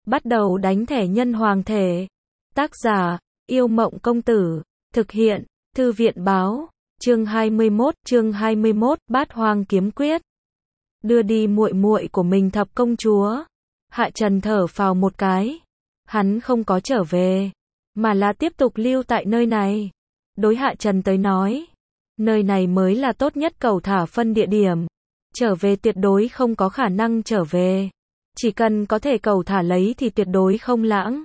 Bắt đầu đánh thẻ nhân hoàng thể. Tác giả, Yêu Mộng Công Tử. Thực hiện, Thư viện Báo. Chương 21, Bát Hoang Kiếm Quyết. Đưa đi muội muội của mình Thập công chúa. Hạ Trần thở phào một cái. Hắn không có trở về, mà là tiếp tục lưu tại nơi này. Đối Hạ Trần tới nói, nơi này mới là tốt nhất cầu thả phân địa điểm. Trở về tuyệt đối không có khả năng trở về. Chỉ cần có thể cầu thả lấy thì tuyệt đối không lãng.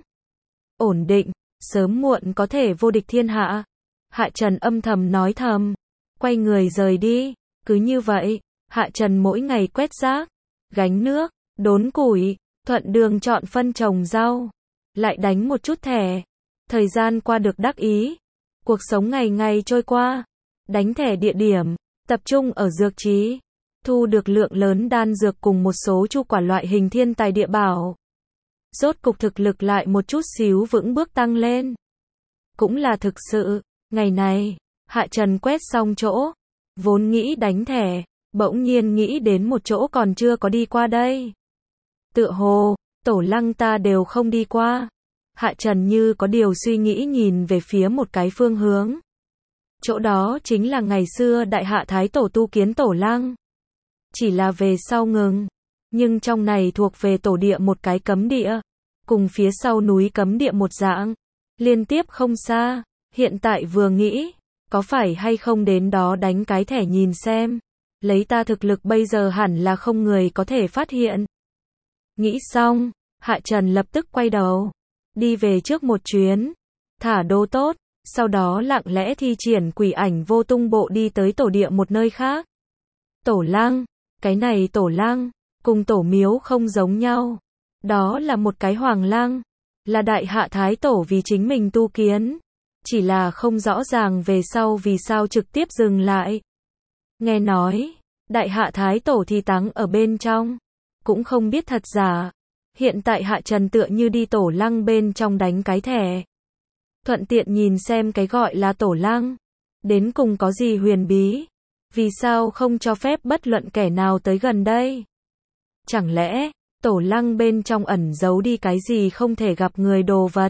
Ổn định, sớm muộn có thể vô địch thiên hạ. Hạ Trần âm thầm nói thầm. Quay người rời đi. Cứ như vậy, Hạ Trần mỗi ngày quét rác, gánh nước, đốn củi, thuận đường chọn phân trồng rau. Lại đánh một chút thẻ. Thời gian qua được đắc ý. Cuộc sống ngày ngày trôi qua. Đánh thẻ địa điểm, tập trung ở dược trí. Thu được lượng lớn đan dược cùng một số chu quả loại hình thiên tài địa bảo. Rốt cục thực lực lại một chút xíu vững bước tăng lên. Cũng là thực sự, ngày này, Hạ Trần quét xong chỗ, vốn nghĩ đánh thẻ, bỗng nhiên nghĩ đến một chỗ còn chưa có đi qua đây. Tựa hồ, Tổ Lăng ta đều không đi qua. Hạ Trần như có điều suy nghĩ nhìn về phía một cái phương hướng. Chỗ đó chính là ngày xưa Đại Hạ Thái Tổ tu kiến Tổ Lăng. Chỉ là về sau ngừng. Nhưng trong này thuộc về tổ địa một cái cấm địa. Cùng phía sau núi cấm địa một dạng. Liên tiếp không xa. Hiện tại vừa nghĩ. Có phải hay không đến đó đánh cái thẻ nhìn xem. Lấy ta thực lực bây giờ hẳn là không người có thể phát hiện. Nghĩ xong. Hạ Trần lập tức quay đầu. Đi về trước một chuyến. Thả đô tốt. Sau đó lặng lẽ thi triển quỷ ảnh vô tung bộ đi tới tổ địa một nơi khác. Tổ Lăng. Cái này Tổ Lăng, cùng Tổ Miếu không giống nhau. Đó là một cái Hoàng Lăng, là Đại Hạ Thái Tổ vì chính mình tu kiến. Chỉ là không rõ ràng về sau vì sao trực tiếp dừng lại. Nghe nói, Đại Hạ Thái Tổ thì táng ở bên trong. Cũng không biết thật giả. Hiện tại Hạ Trần tựa như đi Tổ Lăng bên trong đánh cái thẻ. Thuận tiện nhìn xem cái gọi là Tổ Lăng. Đến cùng có gì huyền bí. Vì sao không cho phép bất luận kẻ nào tới gần đây? Chẳng lẽ, Tổ Lăng bên trong ẩn giấu đi cái gì không thể gặp người đồ vật?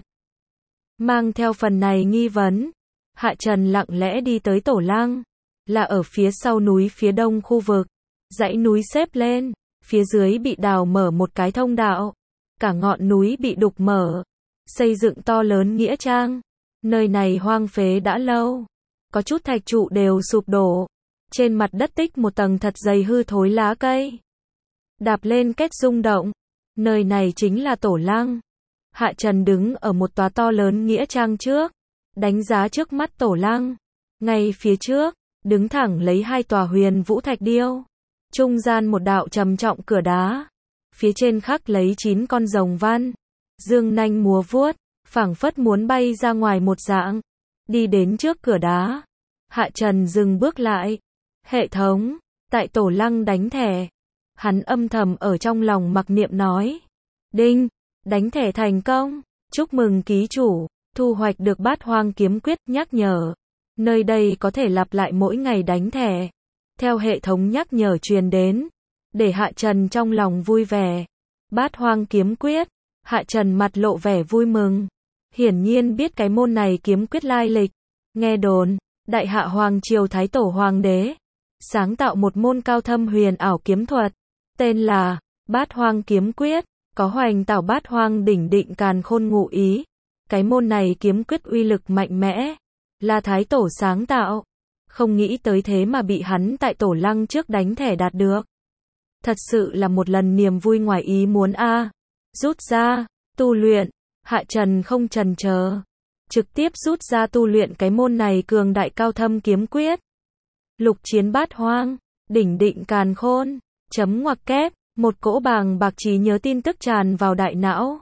Mang theo phần này nghi vấn, Hạ Trần lặng lẽ đi tới Tổ Lăng, là ở phía sau núi phía đông khu vực. Dãy núi xếp lên, phía dưới bị đào mở một cái thông đạo. Cả ngọn núi bị đục mở, xây dựng to lớn nghĩa trang. Nơi này hoang phế đã lâu, có chút thạch trụ đều sụp đổ. Trên mặt đất tích một tầng thật dày hư thối lá cây. Đạp lên két rung động. Nơi này chính là Tổ Lăng. Hạ Trần đứng ở một tòa to lớn nghĩa trang trước. Đánh giá trước mắt Tổ Lăng. Ngay phía trước, đứng thẳng lấy hai tòa huyền vũ thạch điêu. Trung gian một đạo trầm trọng cửa đá. Phía trên khắc lấy 9 con rồng văn. Dương nanh múa vuốt, phảng phất muốn bay ra ngoài một dạng. Đi đến trước cửa đá. Hạ Trần dừng bước lại. Hệ thống, tại Tổ Lăng đánh thẻ. Hắn âm thầm ở trong lòng mặc niệm nói. Đinh, đánh thẻ thành công. Chúc mừng ký chủ, thu hoạch được Bát Hoang Kiếm Quyết, nhắc nhở. Nơi đây có thể lặp lại mỗi ngày đánh thẻ. Theo hệ thống nhắc nhở truyền đến. Để Hạ Trần trong lòng vui vẻ. Bát Hoang Kiếm Quyết. Hạ Trần mặt lộ vẻ vui mừng. Hiển nhiên biết cái môn này kiếm quyết lai lịch. Nghe đồn, Đại Hạ Hoàng Triều Thái Tổ Hoàng đế sáng tạo một môn cao thâm huyền ảo kiếm thuật, tên là Bát Hoang Kiếm Quyết, có hoành tạo bát hoang đỉnh định càn khôn ngụ ý. Cái môn này kiếm quyết uy lực mạnh mẽ, là Thái Tổ sáng tạo. Không nghĩ tới thế mà bị hắn tại Tổ Lăng trước đánh thẻ đạt được. Thật sự là một lần niềm vui ngoài ý muốn a. Rút ra, tu luyện, Hạ Trần không chần chờ. Trực tiếp rút ra tu luyện cái môn này cường đại cao thâm kiếm quyết. Lục chiến bát hoang, đỉnh định càn khôn, chấm ngoặc kép, một cỗ bàng bạc trí nhớ tin tức tràn vào đại não.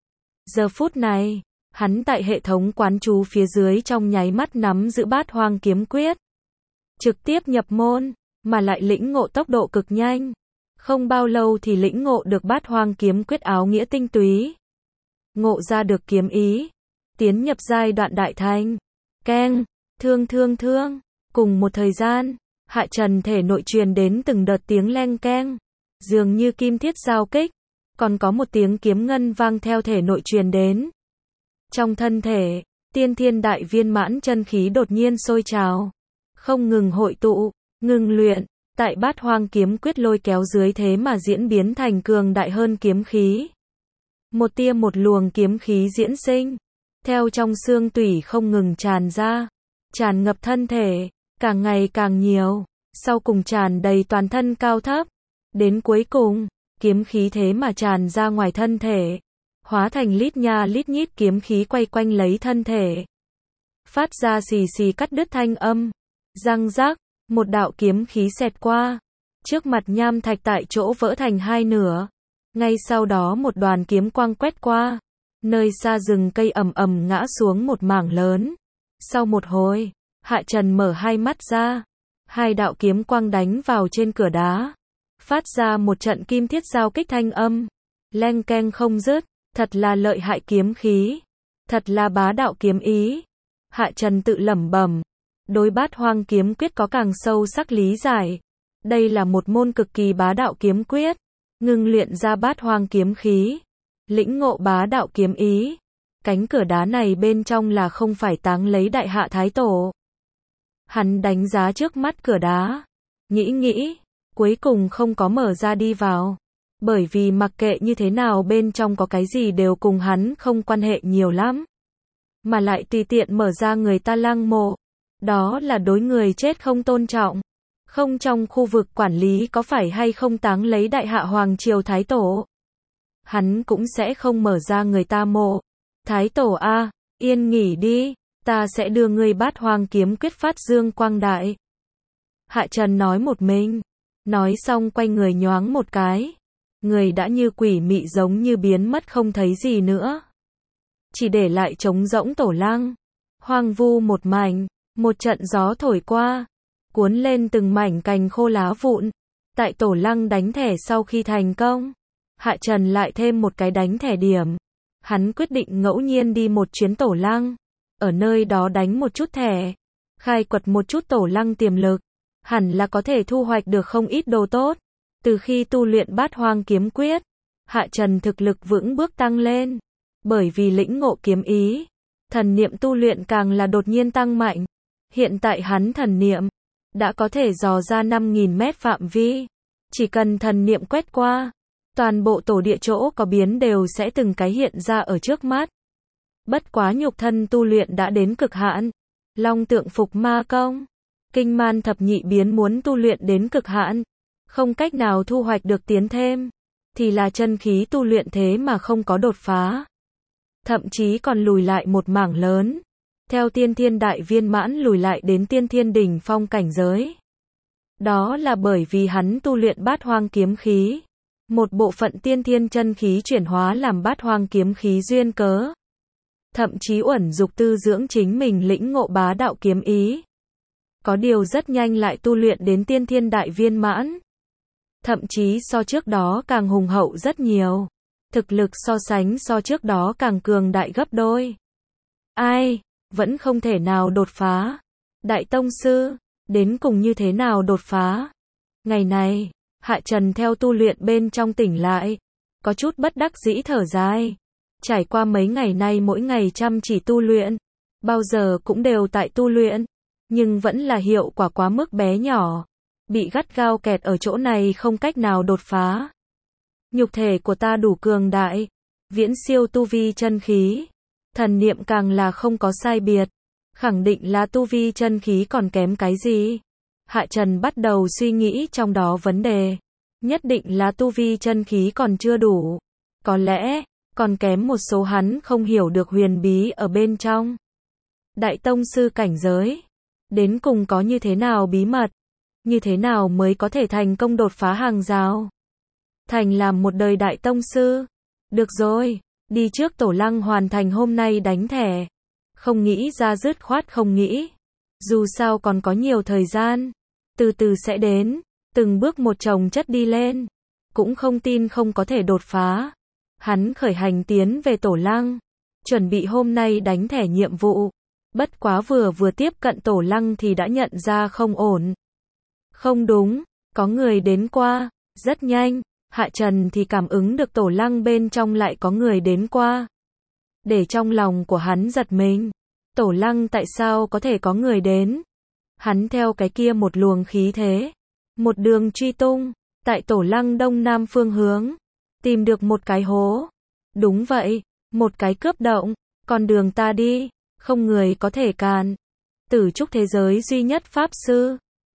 Giờ phút này, hắn tại hệ thống quán chú phía dưới trong nháy mắt nắm giữ bát hoang kiếm quyết. Trực tiếp nhập môn, mà lại lĩnh ngộ tốc độ cực nhanh. Không bao lâu thì lĩnh ngộ được bát hoang kiếm quyết áo nghĩa tinh túy. Ngộ ra được kiếm ý. Tiến nhập giai đoạn đại thành. Keng, thương. Cùng một thời gian, Hạ Trần thể nội truyền đến từng đợt tiếng leng keng. Dường như kim thiết giao kích. còn có một tiếng kiếm ngân vang theo thể nội truyền đến. Trong thân thể, tiên thiên đại viên mãn chân khí đột nhiên sôi trào, không ngừng hội tụ, ngừng luyện, tại Bát Hoang kiếm quyết lôi kéo dưới thế mà diễn biến thành cường đại hơn kiếm khí. Một tia một luồng kiếm khí diễn sinh, theo trong xương tủy không ngừng tràn ra, tràn ngập thân thể, càng ngày càng nhiều, sau cùng tràn đầy toàn thân cao thấp. Đến cuối cùng, kiếm khí thế mà tràn ra ngoài thân thể, hóa thành lít nha lít nhít kiếm khí quay quanh lấy thân thể. Phát ra xì xì cắt đứt thanh âm, răng rác, một đạo kiếm khí xẹt qua, trước mặt nham thạch tại chỗ vỡ thành hai nửa. Ngay sau đó một đoàn kiếm quang quét qua, nơi xa rừng cây ầm ầm ngã xuống một mảng lớn. Sau một hồi, Hạ Trần mở hai mắt ra, hai đạo kiếm quang đánh vào trên cửa đá, phát ra một trận kim thiết giao kích thanh âm, leng keng không dứt, thật là lợi hại kiếm khí, thật là bá đạo kiếm ý. Hạ Trần tự lẩm bẩm, đối Bát Hoang kiếm quyết có càng sâu sắc lý giải. Đây là một môn cực kỳ bá đạo kiếm quyết, ngưng luyện ra Bát Hoang kiếm khí, lĩnh ngộ bá đạo kiếm ý. Cánh cửa đá này bên trong là không phải táng lấy Đại Hạ Thái Tổ. Hắn đánh giá trước mắt cửa đá, nghĩ, cuối cùng không có mở ra đi vào. Bởi vì mặc kệ như thế nào bên trong có cái gì đều cùng hắn không quan hệ nhiều lắm. Mà lại tùy tiện mở ra người ta lăng mộ, đó là đối người chết không tôn trọng. Không trong khu vực quản lý có phải hay không táng lấy Đại Hạ Hoàng Triều Thái Tổ, hắn cũng sẽ không mở ra người ta mộ. Thái Tổ a, yên nghỉ đi, ta sẽ đưa ngươi Bát Hoang kiếm quyết phát dương quang đại. Hạ Trần nói một mình, nói xong quay người nhoáng một cái, người đã như quỷ mị giống như biến mất không thấy gì nữa. Chỉ để lại trống rỗng tổ lăng, hoang vu một mảnh, một trận gió thổi qua, cuốn lên từng mảnh cành khô lá vụn. Tại tổ lăng đánh thẻ sau khi thành công, Hạ Trần lại thêm một cái đánh thẻ điểm. Hắn quyết định ngẫu nhiên đi một chuyến tổ lăng, ở nơi đó đánh một chút thẻ, khai quật một chút tổ lăng tiềm lực, hẳn là có thể thu hoạch được không ít đồ tốt. Từ khi tu luyện Bát Hoang kiếm quyết, Hạ Trần thực lực vững bước tăng lên, bởi vì lĩnh ngộ kiếm ý, thần niệm tu luyện càng là đột nhiên tăng mạnh. Hiện tại hắn thần niệm đã có thể dò ra 5.000 mét phạm vi, chỉ cần thần niệm quét qua, toàn bộ tổ địa chỗ có biến đều sẽ từng cái hiện ra ở trước mắt. Bất quá nhục thân tu luyện đã đến cực hạn, Long Tượng Phục Ma Công, Kinh Man Thập Nhị Biến muốn tu luyện đến cực hạn, không cách nào thu hoạch được tiến thêm, thì là chân khí tu luyện thế mà không có đột phá, thậm chí còn lùi lại một mảng lớn, theo tiên thiên đại viên mãn lùi lại đến tiên thiên đỉnh phong cảnh giới. Đó là bởi vì hắn tu luyện Bát Hoang kiếm khí, một bộ phận tiên thiên chân khí chuyển hóa làm Bát Hoang kiếm khí duyên cớ. Thậm chí uẩn dục tư dưỡng chính mình lĩnh ngộ bá đạo kiếm ý. Có điều rất nhanh lại tu luyện đến tiên thiên đại viên mãn. Thậm chí so trước đó càng hùng hậu rất nhiều. Thực lực so sánh so trước đó càng cường đại gấp đôi. Ai, vẫn không thể nào đột phá. Đại tông sư, đến cùng như thế nào đột phá? Ngày này, Hạ Trần theo tu luyện bên trong tỉnh lại, có chút bất đắc dĩ thở dài. Trải qua mấy ngày nay mỗi ngày chăm chỉ tu luyện, bao giờ cũng đều tại tu luyện, nhưng vẫn là hiệu quả quá mức bé nhỏ, bị gắt gao kẹt ở chỗ này không cách nào đột phá. Nhục thể của ta đủ cường đại, viễn siêu tu vi chân khí, thần niệm càng là không có sai biệt, khẳng định là tu vi chân khí còn kém cái gì. Hạ Trần bắt đầu suy nghĩ trong đó vấn đề, nhất định là tu vi chân khí còn chưa đủ, có lẽ còn kém một số hắn không hiểu được huyền bí ở bên trong. Đại tông sư cảnh giới, đến cùng có như thế nào bí mật, như thế nào mới có thể thành công đột phá hàng rào, thành làm một đời đại tông sư. Được rồi, đi trước tổ lăng hoàn thành hôm nay đánh thẻ. Không nghĩ ra dứt khoát không nghĩ. Dù sao còn có nhiều thời gian, từ từ sẽ đến, từng bước một chồng chất đi lên. Cũng không tin không có thể đột phá. Hắn khởi hành tiến về tổ lăng, chuẩn bị hôm nay đánh thẻ nhiệm vụ. Bất quá vừa tiếp cận tổ lăng thì đã nhận ra không ổn. Không đúng, có người đến qua, rất nhanh, Hạ Trần thì cảm ứng được tổ lăng bên trong lại có người đến qua. Để trong lòng của hắn giật mình. Tổ lăng tại sao có thể có người đến? Hắn theo cái kia một luồng khí thế. Một đường truy tung. Tại tổ lăng đông nam phương hướng. Tìm được một cái hố. Đúng vậy. Một cái cướp động. Con đường ta đi. Không người có thể cản. Tử trúc thế giới duy nhất pháp sư.